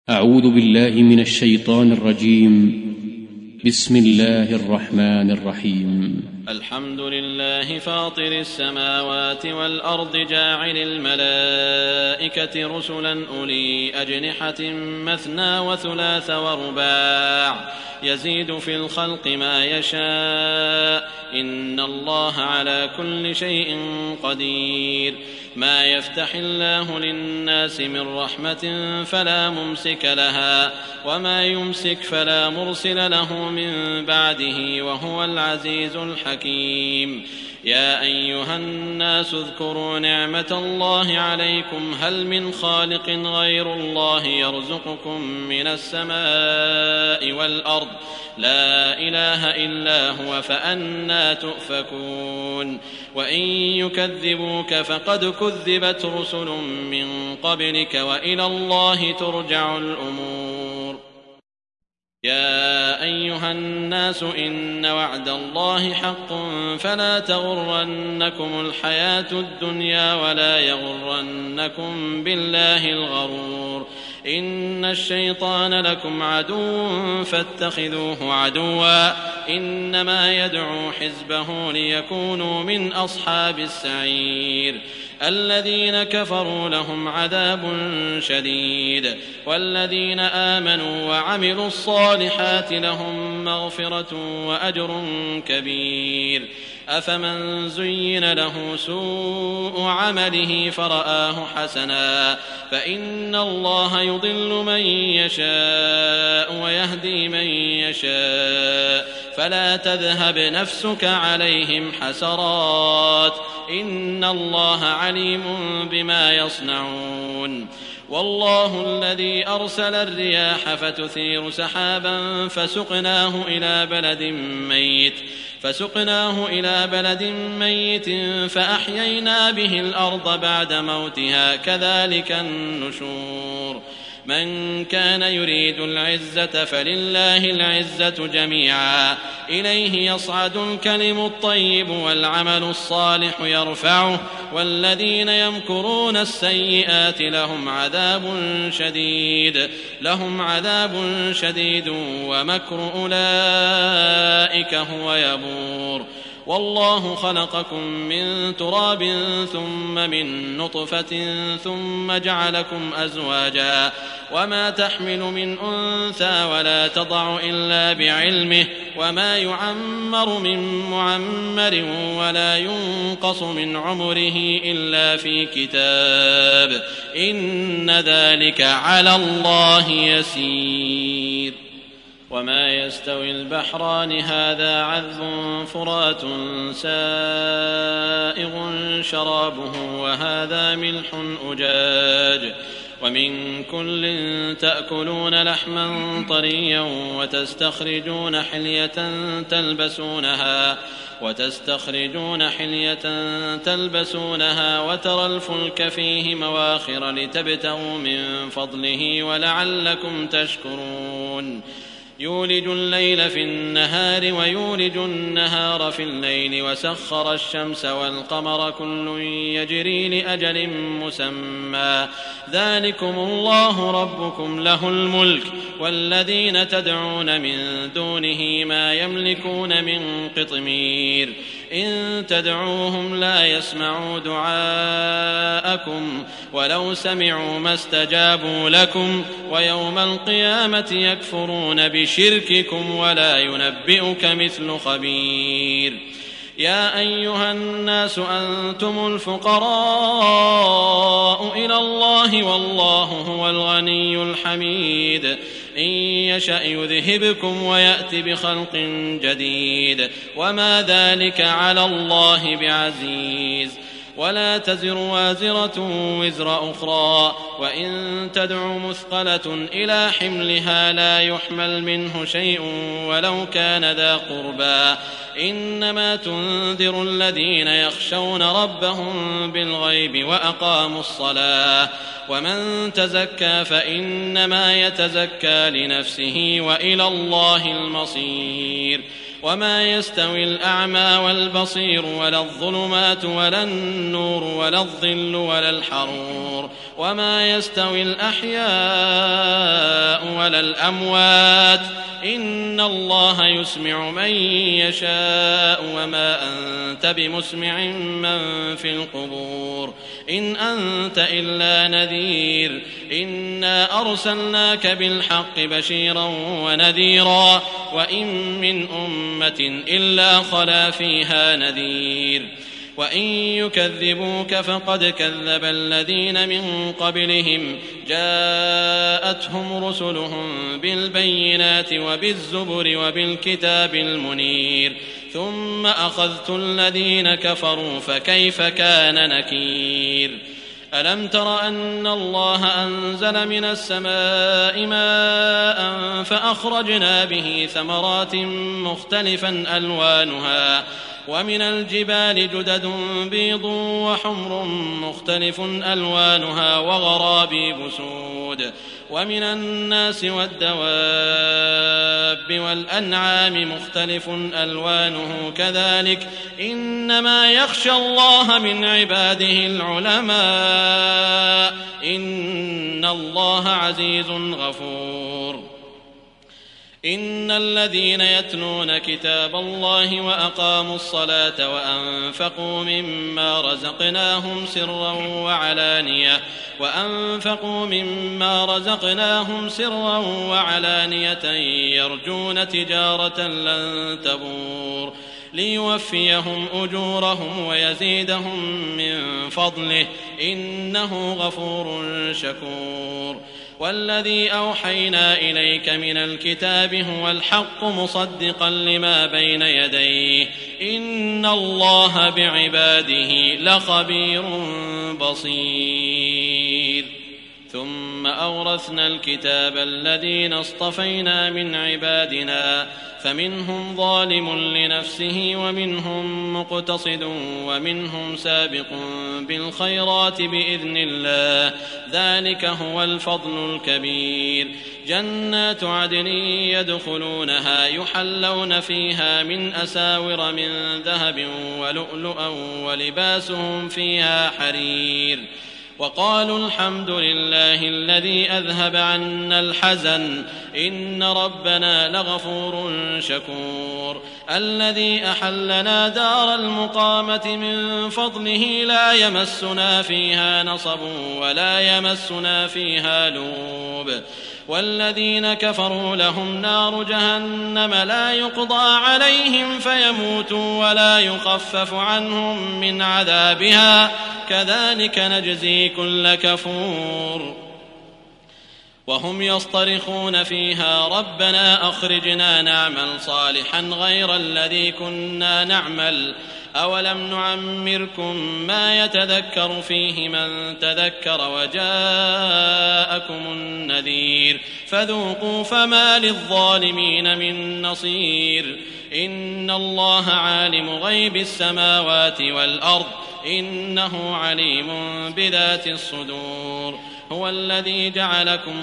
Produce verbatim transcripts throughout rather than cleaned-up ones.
أعوذ بالله من الشيطان الرجيم. بسم الله الرحمن الرحيم. الحمد لله فاطر السماوات والأرض جاعل الملائكة رسلا أولي أجنحة مثنى وثلاث ورباع يزيد في الخلق ما يشاء إن الله على كل شيء قدير. ما يفتح الله للناس من رحمة فلا ممسك لها وما يمسك فلا مرسل له من بعده وهو العزيز الحكيم. يا أيها الناس اذكروا نعمة الله عليكم هل من خالق غير الله يرزقكم من السماء والأرض لا إله إلا هو فأنى تؤفكون. وإن يكذبوك فقد كذبت رسل من قبلك وإلى الله ترجع الأمور. يا أيها الناس إن وعد الله حق فلا تغرنكم الحياة الدنيا ولا يغرنكم بالله الغرور. إن الشيطان لكم عدو فاتخذوه عدوا إنما يدعو حزبه ليكونوا من أصحاب السعير. الذين كفروا لهم عذاب شديد والذين آمنوا وعملوا الصالحات لهم مغفرة وأجر كبير. أفمن زين له سوء عمله فرآه حسنا فإن الله يضل من يشاء ويهدي من يشاء فلا تذهب نفسك عليهم حسرات إن الله عليم بما يصنعون. والله الذي أرسل الرياح فتثير سحابا فسقناه إلى بلد ميت فسقناه إلى بلد ميت فأحيينا به الأرض بعد موتها كذلك النشور. من كان يريد العزة فلله العزة جميعا إليه يصعد الكلم الطيب والعمل الصالح يرفعه والذين يمكرون السيئات لهم عذاب شديد لهم عذاب شديد ومكر أولئك هو يبور. والله خلقكم من تراب ثم من نطفة ثم جعلكم أزواجا وما تحمل من أنثى ولا تضع إلا بعلمه وما يعمر من معمر ولا ينقص من عمره إلا في كتاب إن ذلك على الله يسير. وما يستوي البحران هذا عذب فرات سائغ شرابه وهذا ملح أجاج ومن كل تأكلون لحما طريا وتستخرجون حلية تلبسونها وتستخرجون حلية تلبسونها وترى الفلك فيه مواخر لتبتغوا من فضله ولعلكم تشكرون. يولج الليل في النهار ويولج النهار في الليل وسخر الشمس والقمر كل يجري لأجل مسمى ذلكم الله ربكم له الملك والذين تدعون من دونه ما يملكون من قطمير. إن تدعوهم لا يسمعوا دعاءكم ولو سمعوا ما استجابوا لكم ويوم القيامة يكفرون بشرككم ولا ينبئك مثل خبير. يا أيها الناس أنتم الفقراء إلى الله والله هو الغني الحميد. إن يشأ يذهبكم ويأتي بخلق جديد وما ذلك على الله بعزيز. ولا تزر وازرة وزر أخرى وإن تدع مثقلة إلى حملها لا يحمل منه شيء ولو كان ذا قربى إنما تنذر الذين يخشون ربهم بالغيب وأقاموا الصلاة ومن تزكى فإنما يتزكى لنفسه وإلى الله المصير. وما يستوي الأعمى والبصير ولا الظلمات ولا النور ولا الظل ولا الحرور وما يستوي الأحياء على الأموات إن الله يسمع من يشاء وما أنت بمسمع من في القبور إن أنت إلا نذير إنا أرسلناك بالحق بشيرا ونذيرا وإن من أمة إلا خلا فيها نذير وإن يكذبوك فقد كذب الذين من قبلهم جاءتهم رسلهم بالبينات وبالزبر وبالكتاب المنير ثم أخذت الذين كفروا فكيف كان نكير ألم تر أن الله أنزل من السماء ماء فأخرجنا به ثمرات مختلفا ألوانها ومن الجبال جدد بيض وحمر مختلف ألوانها وغرابيب سود ومن الناس والدواب والأنعام مختلف ألوانه كذلك إنما يخشى الله من عباده العلماء إن الله عزيز غفور إن الذين يتلون كتاب الله وأقاموا الصلاة وأنفقوا مما رزقناهم سرا وعلانية وأنفقوا مما رزقناهم سرا وعلانية يرجون تجارة لن تبور ليوفيهم أجورهم ويزيدهم من فضله إنه غفور شكور والذي أوحينا إليك من الكتاب هو الحق مصدقا لما بين يديه إن الله بعباده لخبير بصير ثم أورثنا الكتاب الذين اصطفينا من عبادنا فمنهم ظالم لنفسه ومنهم مقتصد ومنهم سابق بالخيرات بإذن الله ذلك هو الفضل الكبير جنات عدن يدخلونها يحلون فيها من أساور من ذهب ولؤلؤا ولباسهم فيها حرير وقالوا الحمد لله الذي أذهب عنا الحزن إن ربنا لغفور شكور الذي أحلنا دار المقامة من فضله لا يمسنا فيها نصب ولا يمسنا فيها لوب والذين كفروا لهم نار جهنم لا يقضى عليهم فيموتوا ولا يخفف عنهم من عذابها كذلك نجزي كل كفور وهم يصطرخون فيها ربنا أخرجنا نعمل صالحا غير الذي كنا نعمل أولم نعمركم ما يتذكر فيه من تذكر وجاءكم النذير فذوقوا فما للظالمين من نصير إن الله عالم غيب السماوات والأرض إنه عليم بذات الصدور هو الذي جعلكم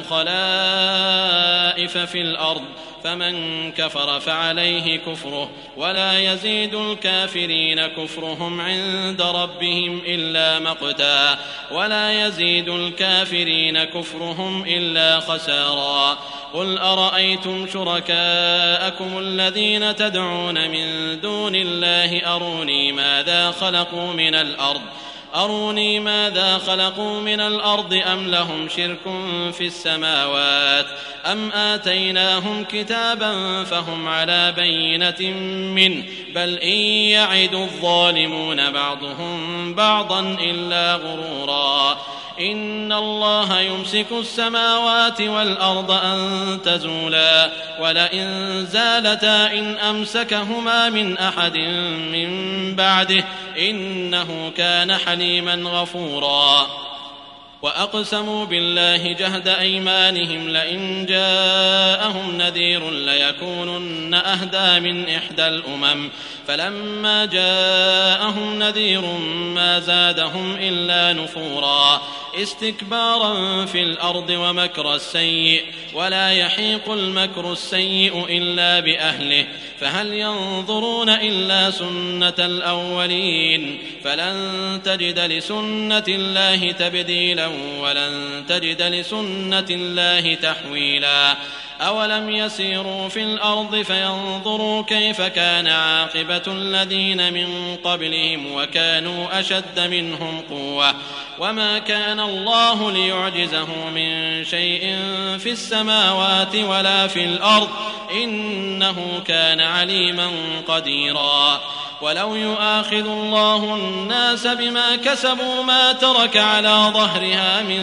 خلائف في الأرض فمن كفر فعليه كفره ولا يزيد الكافرين كفرهم عند ربهم إلا مقتا ولا يزيد الكافرين كفرهم إلا خسارا قل أرأيتم شركاءكم الذين تدعون من دون الله أروني ماذا خلقوا من الأرض أروني ماذا خلقوا من الأرض أم لهم شرك في السماوات أم آتيناهم كتابا فهم على بينة منه بل إن يعد الظالمون بعضهم بعضا إلا غرورا إن الله يمسك السماوات والأرض أن تزولا ولئن زالتا إن أمسكهما من أحد من بعده إنه كان حليما غفورا وأقسموا بالله جهد أيمانهم لئن جاءهم نذير ليكونن أهدى من إحدى الأمم فلما جاءهم نذير ما زادهم إلا نفورا استكبارا في الأرض ومكر السيء ولا يحيق المكر السيء إلا بأهله فهل ينظرون إلا سنة الأولين فلن تجد لسنة الله تبديلا ولن تجد لسنة الله تحويلا أولم يسيروا في الأرض فينظروا كيف كان عاقبة الذين من قبلهم وكانوا أشد منهم قوة وما كان الله ليعجزه من شيء في السماوات ولا في الأرض إنه كان عليما قديرا ولو يؤاخذ الله الناس بما كسبوا ما ترك على ظهرها من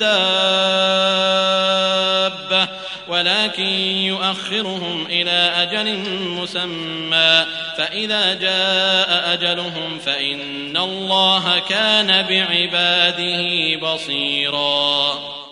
دابة ولكن يؤخرهم إلى أجل مسمى فإذا جاء أجلهم فإن الله كان بعباده بصيرا.